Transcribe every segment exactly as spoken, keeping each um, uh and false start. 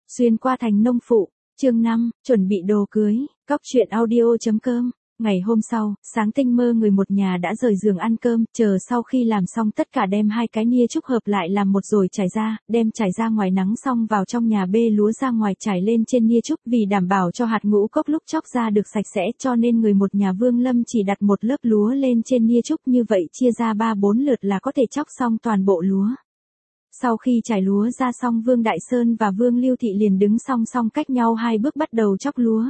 Xuyên qua thành nông phụ, chương năm, chuẩn bị đồ cưới, cóc truyện audio.com. Ngày hôm sau, sáng tinh mơ người một nhà đã rời giường ăn cơm, chờ sau khi làm xong tất cả đem hai cái nia trúc hợp lại làm một rồi trải ra, đem trải ra ngoài nắng xong vào trong nhà bê lúa ra ngoài trải lên trên nia trúc vì đảm bảo cho hạt ngũ cốc lúc chóc ra được sạch sẽ cho nên người một nhà Vương Lâm chỉ đặt một lớp lúa lên trên nia trúc như vậy chia ra ba bốn lượt là có thể chóc xong toàn bộ lúa. Sau khi trải lúa ra xong Vương Đại Sơn và Vương Lưu Thị liền đứng song song cách nhau hai bước bắt đầu chóc lúa.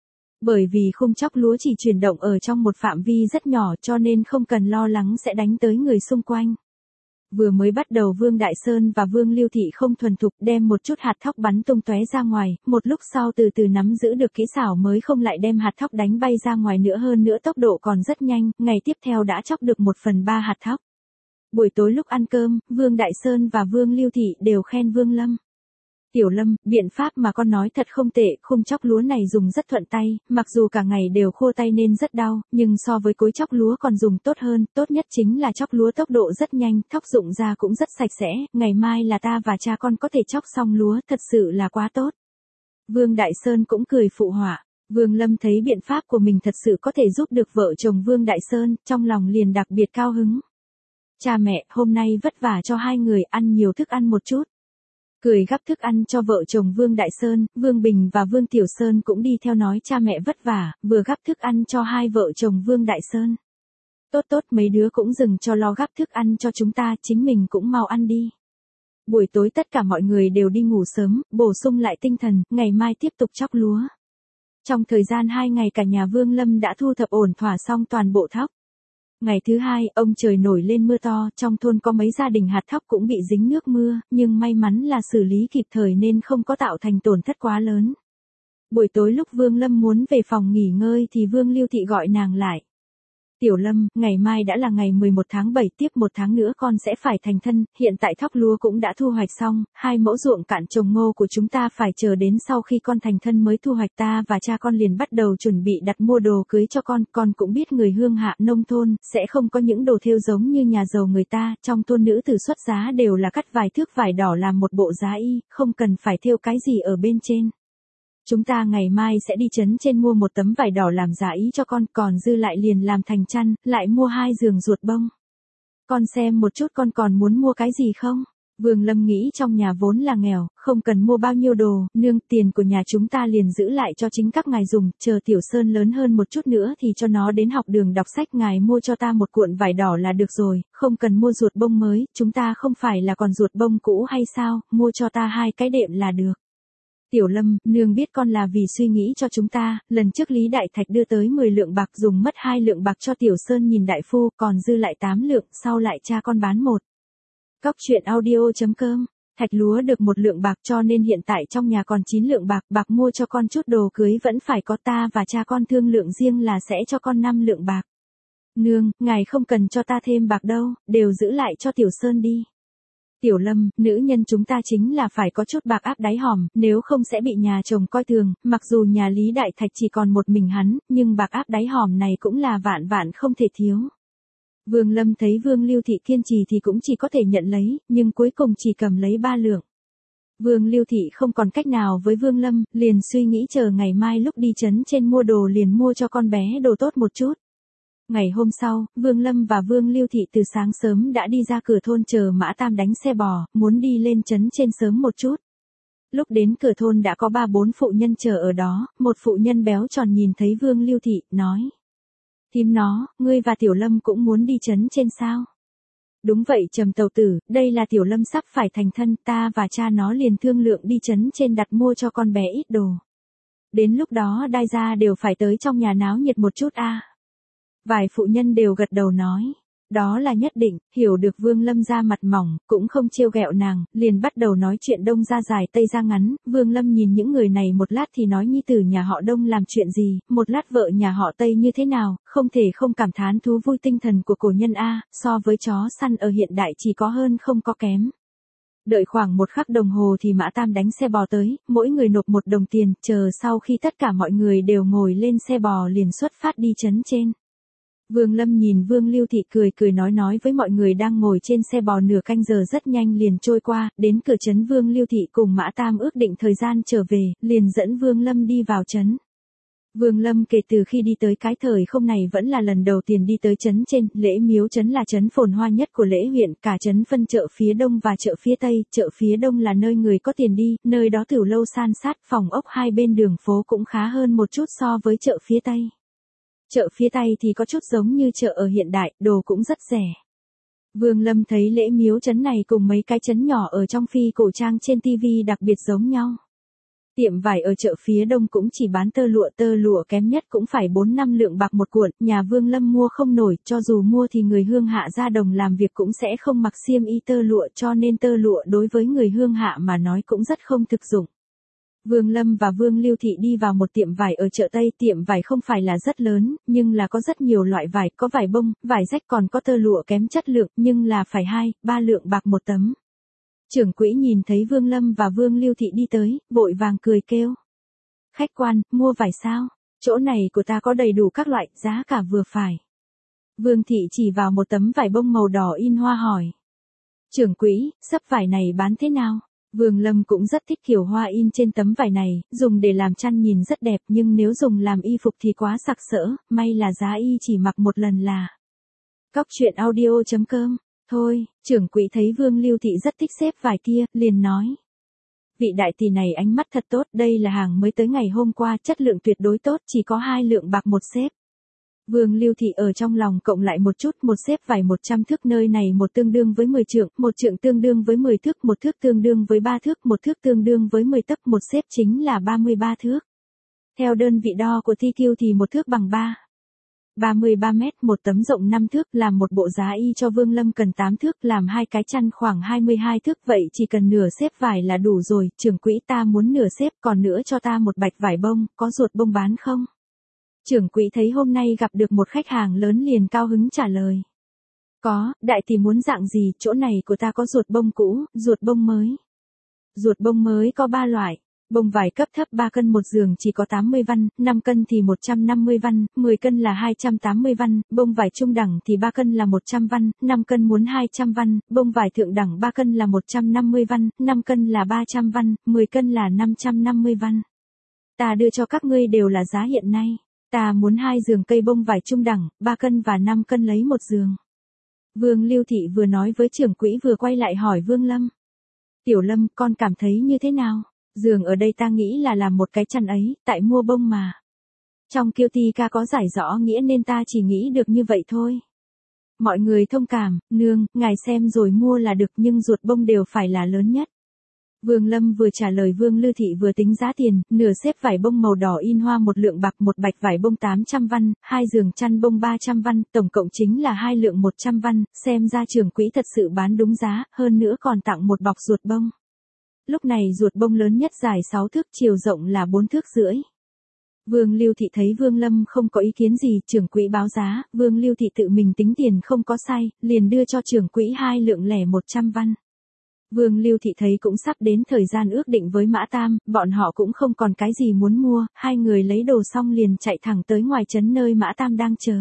Bởi vì khung chóc lúa chỉ chuyển động ở trong một phạm vi rất nhỏ cho nên không cần lo lắng sẽ đánh tới người xung quanh. Vừa mới bắt đầu Vương Đại Sơn và Vương Lưu Thị không thuần thục đem một chút hạt thóc bắn tung tóe ra ngoài, một lúc sau từ từ nắm giữ được kỹ xảo mới không lại đem hạt thóc đánh bay ra ngoài nữa hơn nữa tốc độ còn rất nhanh, ngày tiếp theo đã chóc được một phần ba hạt thóc. Buổi tối lúc ăn cơm, Vương Đại Sơn và Vương Lưu Thị đều khen Vương Lâm. Tiểu Lâm, biện pháp mà con nói thật không tệ, khung chóc lúa này dùng rất thuận tay, mặc dù cả ngày đều khô tay nên rất đau, nhưng so với cối chóc lúa còn dùng tốt hơn, tốt nhất chính là chóc lúa tốc độ rất nhanh, thóc dụng ra cũng rất sạch sẽ, ngày mai là ta và cha con có thể chóc xong lúa, thật sự là quá tốt. Vương Đại Sơn cũng cười phụ họa. Vương Lâm thấy biện pháp của mình thật sự có thể giúp được vợ chồng Vương Đại Sơn, trong lòng liền đặc biệt cao hứng. Cha mẹ, hôm nay vất vả cho hai người ăn nhiều thức ăn một chút. Cười gắp thức ăn cho vợ chồng Vương Đại Sơn, Vương Bình và Vương Tiểu Sơn cũng đi theo nói cha mẹ vất vả, vừa gắp thức ăn cho hai vợ chồng Vương Đại Sơn. Tốt tốt mấy đứa cũng dừng cho lo gắp thức ăn cho chúng ta, chính mình cũng mau ăn đi. Buổi tối tất cả mọi người đều đi ngủ sớm, bổ sung lại tinh thần, ngày mai tiếp tục chóc lúa. Trong thời gian hai ngày cả nhà Vương Lâm đã thu thập ổn thỏa xong toàn bộ thóc. Ngày thứ hai, ông trời nổi lên mưa to, trong thôn có mấy gia đình hạt thóc cũng bị dính nước mưa, nhưng may mắn là xử lý kịp thời nên không có tạo thành tổn thất quá lớn. Buổi tối lúc Vương Lâm muốn về phòng nghỉ ngơi thì Vương Lưu Thị gọi nàng lại. Tiểu Lâm, ngày mai đã là ngày mười một tháng bảy, tiếp một tháng nữa con sẽ phải thành thân, hiện tại thóc lúa cũng đã thu hoạch xong, hai mẫu ruộng cạn trồng ngô của chúng ta phải chờ đến sau khi con thành thân mới thu hoạch, ta và cha con liền bắt đầu chuẩn bị đặt mua đồ cưới cho con, con cũng biết người hương hạ nông thôn, sẽ không có những đồ thêu giống như nhà giàu người ta, trong thôn nữ tử xuất giá đều là cắt vài thước vải đỏ làm một bộ giá y, không cần phải thêu cái gì ở bên trên. Chúng ta ngày mai sẽ đi trấn trên mua một tấm vải đỏ làm giá ý cho con, còn dư lại liền làm thành chăn, lại mua hai giường ruột bông. Con xem một chút con còn muốn mua cái gì không? Vương Lâm nghĩ trong nhà vốn là nghèo, không cần mua bao nhiêu đồ, nương, tiền của nhà chúng ta liền giữ lại cho chính các ngài dùng, chờ Tiểu Sơn lớn hơn một chút nữa thì cho nó đến học đường đọc sách, ngài mua cho ta một cuộn vải đỏ là được rồi, không cần mua ruột bông mới, chúng ta không phải là còn ruột bông cũ hay sao, mua cho ta hai cái đệm là được. Tiểu Lâm, nương biết con là vì suy nghĩ cho chúng ta, lần trước Lý Đại Thạch đưa tới mười lượng bạc dùng mất hai lượng bạc cho Tiểu Sơn nhìn đại phu, còn dư lại tám lượng, sau lại cha con bán một. Cóc truyện audio.com, Thạch lúa được một lượng bạc cho nên hiện tại trong nhà còn chín lượng bạc, bạc mua cho con chút đồ cưới vẫn phải có, ta và cha con thương lượng riêng là sẽ cho con năm lượng bạc. Nương, ngài không cần cho ta thêm bạc đâu, đều giữ lại cho Tiểu Sơn đi. Tiểu Lâm, nữ nhân chúng ta chính là phải có chút bạc áp đáy hòm, nếu không sẽ bị nhà chồng coi thường, mặc dù nhà Lý Đại Thạch chỉ còn một mình hắn, nhưng bạc áp đáy hòm này cũng là vạn vạn không thể thiếu. Vương Lâm thấy Vương Lưu Thị kiên trì thì cũng chỉ có thể nhận lấy, nhưng cuối cùng chỉ cầm lấy ba lượng. Vương Lưu Thị không còn cách nào với Vương Lâm, liền suy nghĩ chờ ngày mai lúc đi trấn trên mua đồ liền mua cho con bé đồ tốt một chút. Ngày hôm sau, Vương Lâm và Vương Lưu Thị từ sáng sớm đã đi ra cửa thôn chờ Mã Tam đánh xe bò, muốn đi lên trấn trên sớm một chút. Lúc đến cửa thôn đã có ba bốn phụ nhân chờ ở đó, một phụ nhân béo tròn nhìn thấy Vương Lưu Thị, nói. Thím nó, ngươi và Tiểu Lâm cũng muốn đi trấn trên sao? Đúng vậy Trầm tàu tử, đây là Tiểu Lâm sắp phải thành thân, ta và cha nó liền thương lượng đi trấn trên đặt mua cho con bé ít đồ. Đến lúc đó đại gia đều phải tới trong nhà náo nhiệt một chút a. À. Vài phụ nhân đều gật đầu nói, đó là nhất định, hiểu được Vương Lâm ra mặt mỏng, cũng không trêu ghẹo nàng, liền bắt đầu nói chuyện đông ra dài tây ra ngắn, Vương Lâm nhìn những người này một lát thì nói nhi tử nhà họ Đông làm chuyện gì, một lát vợ nhà họ Tây như thế nào, không thể không cảm thán thú vui tinh thần của cổ nhân A, so với chó săn ở hiện đại chỉ có hơn không có kém. Đợi khoảng một khắc đồng hồ thì Mã Tam đánh xe bò tới, mỗi người nộp một đồng tiền, chờ sau khi tất cả mọi người đều ngồi lên xe bò liền xuất phát đi trấn trên. Vương Lâm nhìn Vương Lưu Thị cười cười nói nói với mọi người đang ngồi trên xe bò, nửa canh giờ rất nhanh liền trôi qua, đến cửa trấn Vương Lưu Thị cùng Mã Tam ước định thời gian trở về, liền dẫn Vương Lâm đi vào trấn. Vương Lâm kể từ khi đi tới cái thời không này vẫn là lần đầu tiên đi tới trấn trên. Lễ Miếu trấn là trấn phồn hoa nhất của Lễ huyện, cả trấn phân chợ phía đông và chợ phía tây. Chợ phía đông là nơi người có tiền đi, nơi đó tiểu lâu san sát, phòng ốc hai bên đường phố cũng khá hơn một chút so với chợ phía tây. Chợ phía tây thì có chút giống như chợ ở hiện đại, đồ cũng rất rẻ. Vương Lâm thấy Lễ Miếu trấn này cùng mấy cái trấn nhỏ ở trong phi cổ trang trên tivi đặc biệt giống nhau. Tiệm vải ở chợ phía đông cũng chỉ bán tơ lụa, tơ lụa kém nhất cũng phải bốn năm lượng bạc một cuộn, nhà Vương Lâm mua không nổi, cho dù mua thì người hương hạ ra đồng làm việc cũng sẽ không mặc xiêm y tơ lụa, cho nên tơ lụa đối với người hương hạ mà nói cũng rất không thực dụng. Vương Lâm và Vương Lưu Thị đi vào một tiệm vải ở chợ Tây, tiệm vải không phải là rất lớn, nhưng là có rất nhiều loại vải, có vải bông, vải rách còn có tơ lụa kém chất lượng, nhưng là phải hai, ba lượng bạc một tấm. Trưởng quỹ nhìn thấy Vương Lâm và Vương Lưu Thị đi tới, vội vàng cười kêu. Khách quan, mua vải sao? Chỗ này của ta có đầy đủ các loại, giá cả vừa phải. Vương Thị chỉ vào một tấm vải bông màu đỏ in hoa hỏi. Trưởng quỹ, sấp vải này bán thế nào? Vương Lâm cũng rất thích kiểu hoa in trên tấm vải này, dùng để làm chăn nhìn rất đẹp, nhưng nếu dùng làm y phục thì quá sặc sỡ, may là giá y chỉ mặc một lần là. Cóc truyện audio chấm com. Thôi, trưởng quỹ thấy Vương Lưu Thị rất thích xếp vải kia, liền nói. Vị đại tỷ này ánh mắt thật tốt, đây là hàng mới tới ngày hôm qua, chất lượng tuyệt đối tốt, chỉ có hai lượng bạc một xếp. Vương Lưu Thị ở trong lòng cộng lại một chút, một xếp vải một trăm thước, nơi này một tương đương với mười trượng, một trượng tương đương với mười thước, một thước tương đương với ba thước, một thước tương đương với mười tấc, một xếp chính là ba mươi ba thước. Theo đơn vị đo của Thi Kiêu thì một thước bằng ba. ba mươi ba mét, một tấm rộng năm thước, làm một bộ giá y cho Vương Lâm cần tám thước, làm hai cái chăn khoảng hai mươi hai thước, vậy chỉ cần nửa xếp vải là đủ rồi, trưởng quỹ ta muốn nửa xếp, còn nữa cho ta một bạch vải bông, có ruột bông bán không? Trưởng quỹ thấy hôm nay gặp được một khách hàng lớn liền cao hứng trả lời. Có, đại tỷ muốn dạng gì, chỗ này của ta có ruột bông cũ, ruột bông mới. Ruột bông mới có ba loại. Bông vải cấp thấp ba cân một giường chỉ có tám mươi văn, năm cân thì một trăm năm mươi văn, mười cân là hai trăm tám mươi văn, bông vải trung đẳng thì ba cân là một trăm văn, năm cân muốn hai trăm văn, bông vải thượng đẳng ba cân là một trăm năm mươi văn, năm cân là ba trăm văn, mười cân là năm trăm năm mươi văn. Ta đưa cho các ngươi đều là giá hiện nay. Ta muốn hai giường cây bông vải trung đẳng, ba cân và năm cân lấy một giường. Vương Lưu Thị vừa nói với trưởng quỹ vừa quay lại hỏi Vương Lâm. Tiểu Lâm, con cảm thấy như thế nào? Giường ở đây ta nghĩ là làm một cái chăn ấy, tại mua bông mà. Trong Kiêu Ti ca có giải rõ nghĩa nên ta chỉ nghĩ được như vậy thôi. Mọi người thông cảm, nương, ngài xem rồi mua là được, nhưng ruột bông đều phải là lớn nhất. Vương Lâm vừa trả lời Vương Lưu Thị vừa tính giá tiền, nửa xếp vải bông màu đỏ in hoa một lượng bạc, một bạch vải bông tám trăm văn, hai giường chăn bông ba trăm văn, tổng cộng chính là hai lượng một trăm văn, xem ra trưởng quỹ thật sự bán đúng giá, hơn nữa còn tặng một bọc ruột bông. Lúc này ruột bông lớn nhất dài sáu thước, chiều rộng là bốn thước rưỡi. Vương Lưu Thị thấy Vương Lâm không có ý kiến gì, trưởng quỹ báo giá, Vương Lưu Thị tự mình tính tiền không có sai, liền đưa cho trưởng quỹ hai lượng lẻ một trăm văn. Vương Lưu Thị thấy cũng sắp đến thời gian ước định với Mã Tam, bọn họ cũng không còn cái gì muốn mua, hai người lấy đồ xong liền chạy thẳng tới ngoài trấn nơi Mã Tam đang chờ.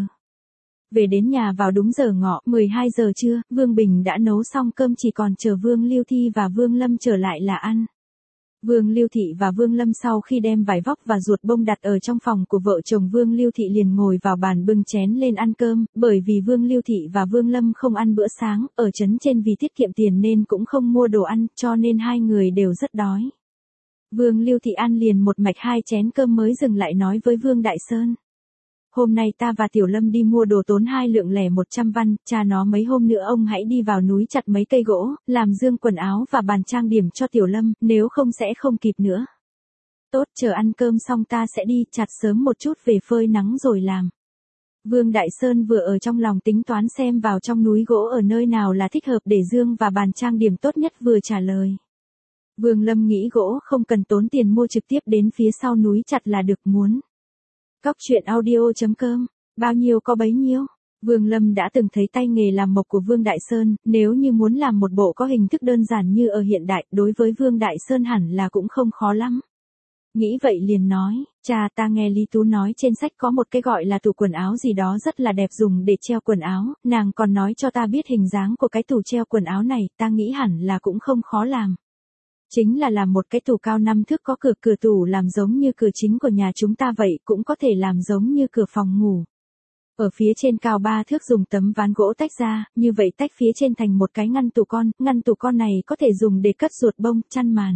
Về đến nhà vào đúng giờ ngọ, mười hai giờ trưa, Vương Bình đã nấu xong cơm, chỉ còn chờ Vương Lưu Thi và Vương Lâm trở lại là ăn. Vương Lưu Thị và Vương Lâm sau khi đem vải vóc và ruột bông đặt ở trong phòng của vợ chồng Vương Lưu Thị liền ngồi vào bàn bưng chén lên ăn cơm, bởi vì Vương Lưu Thị và Vương Lâm không ăn bữa sáng, ở trấn trên vì tiết kiệm tiền nên cũng không mua đồ ăn, cho nên hai người đều rất đói. Vương Lưu Thị ăn liền một mạch hai chén cơm mới dừng lại nói với Vương Đại Sơn. Hôm nay ta và Tiểu Lâm đi mua đồ tốn hai lượng lẻ một trăm văn, cha nó mấy hôm nữa ông hãy đi vào núi chặt mấy cây gỗ, làm dương quần áo và bàn trang điểm cho Tiểu Lâm, nếu không sẽ không kịp nữa. Tốt, chờ ăn cơm xong ta sẽ đi chặt sớm một chút về phơi nắng rồi làm. Vương Đại Sơn vừa ở trong lòng tính toán xem vào trong núi gỗ ở nơi nào là thích hợp để dương và bàn trang điểm tốt nhất vừa trả lời. Vương Lâm nghĩ gỗ không cần tốn tiền mua, trực tiếp đến phía sau núi chặt là được. Muốn Cóc truyện audio chấm com, bao nhiêu có bấy nhiêu. Vương Lâm đã từng thấy tay nghề làm mộc của Vương Đại Sơn, nếu như muốn làm một bộ có hình thức đơn giản như ở hiện đại, đối với Vương Đại Sơn hẳn là cũng không khó lắm. Nghĩ vậy liền nói, cha ta nghe Lý Tú nói trên sách có một cái gọi là tủ quần áo gì đó rất là đẹp dùng để treo quần áo, nàng còn nói cho ta biết hình dáng của cái tủ treo quần áo này, ta nghĩ hẳn là cũng không khó làm. Chính là làm một cái tủ cao năm thước có cửa, cửa tủ làm giống như cửa chính của nhà chúng ta vậy, cũng có thể làm giống như cửa phòng ngủ. Ở phía trên cao ba thước dùng tấm ván gỗ tách ra, như vậy tách phía trên thành một cái ngăn tủ con, ngăn tủ con này có thể dùng để cất ruột bông, chăn màn.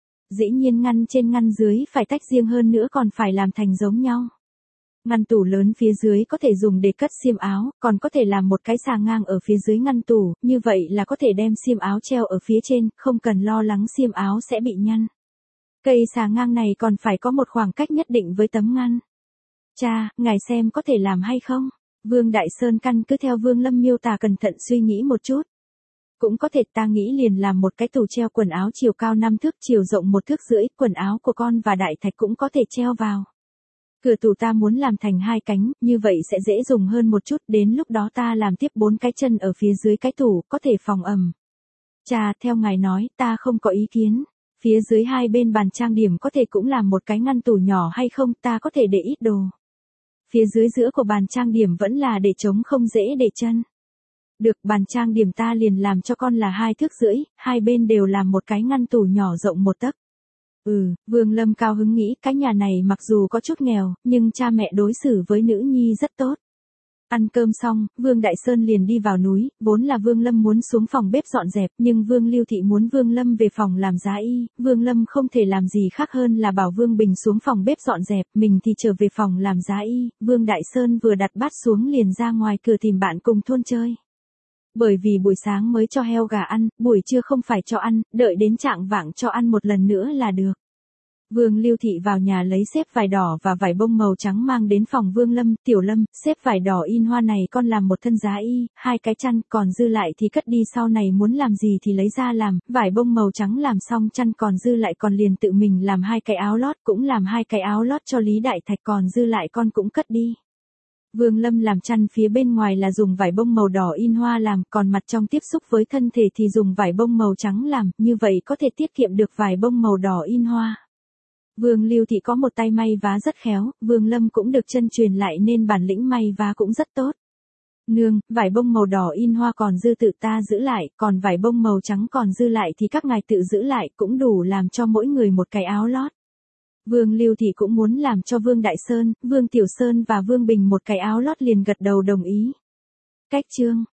Dĩ nhiên ngăn trên ngăn dưới phải tách riêng hơn nữa còn phải làm thành giống nhau. Ngăn tủ lớn phía dưới có thể dùng để cất xiêm áo, còn có thể làm một cái xà ngang ở phía dưới ngăn tủ, như vậy là có thể đem xiêm áo treo ở phía trên, không cần lo lắng xiêm áo sẽ bị nhăn. Cây xà ngang này còn phải có một khoảng cách nhất định với tấm ngăn. Cha, ngài xem có thể làm hay không? Vương Đại Sơn căn cứ theo Vương Lâm miêu tả cẩn thận suy nghĩ một chút. Cũng có thể, ta nghĩ liền làm một cái tủ treo quần áo chiều cao năm thước, chiều rộng một thước rưỡi, quần áo của con và đại thạch cũng có thể treo vào. Cửa tủ ta muốn làm thành hai cánh, như vậy sẽ dễ dùng hơn một chút, đến lúc đó ta làm tiếp bốn cái chân ở phía dưới cái tủ, có thể phòng ẩm. Cha, theo ngài nói, ta không có ý kiến. Phía dưới hai bên bàn trang điểm có thể cũng làm một cái ngăn tủ nhỏ hay không, ta có thể để ít đồ. Phía dưới giữa của bàn trang điểm vẫn là để trống không dễ để chân. Được, bàn trang điểm ta liền làm cho con là hai thước rưỡi, hai bên đều làm một cái ngăn tủ nhỏ rộng một tấc. Ừ, Vương Lâm cao hứng nghĩ cái nhà này mặc dù có chút nghèo, nhưng cha mẹ đối xử với nữ nhi rất tốt. Ăn cơm xong, Vương Đại Sơn liền đi vào núi, vốn là Vương Lâm muốn xuống phòng bếp dọn dẹp, nhưng Vương Lưu Thị muốn Vương Lâm về phòng làm giá y, Vương Lâm không thể làm gì khác hơn là bảo Vương Bình xuống phòng bếp dọn dẹp, mình thì trở về phòng làm giá y, Vương Đại Sơn vừa đặt bát xuống liền ra ngoài cửa tìm bạn cùng thôn chơi. Bởi vì buổi sáng mới cho heo gà ăn, buổi trưa không phải cho ăn, đợi đến trạng vạng cho ăn một lần nữa là được. Vương Lưu Thị vào nhà lấy xếp vải đỏ và vải bông màu trắng mang đến phòng Vương Lâm, Tiểu Lâm, xếp vải đỏ in hoa này con làm một thân giá y, hai cái chăn, còn dư lại thì cất đi sau này muốn làm gì thì lấy ra làm, vải bông màu trắng làm xong chăn còn dư lại còn liền tự mình làm hai cái áo lót, cũng làm hai cái áo lót cho Lý Đại Thạch còn dư lại con cũng cất đi. Vương Lâm làm chăn phía bên ngoài là dùng vải bông màu đỏ in hoa làm, còn mặt trong tiếp xúc với thân thể thì dùng vải bông màu trắng làm, như vậy có thể tiết kiệm được vải bông màu đỏ in hoa. Vương Lưu Thị có một tay may vá rất khéo, Vương Lâm cũng được chân truyền lại nên bản lĩnh may vá cũng rất tốt. Nương, vải bông màu đỏ in hoa còn dư tự ta giữ lại, còn vải bông màu trắng còn dư lại thì các ngài tự giữ lại, cũng đủ làm cho mỗi người một cái áo lót. Vương Lưu Thị cũng muốn làm cho Vương Đại Sơn, Vương Tiểu Sơn và Vương Bình một cái áo lót liền gật đầu đồng ý. Cách chương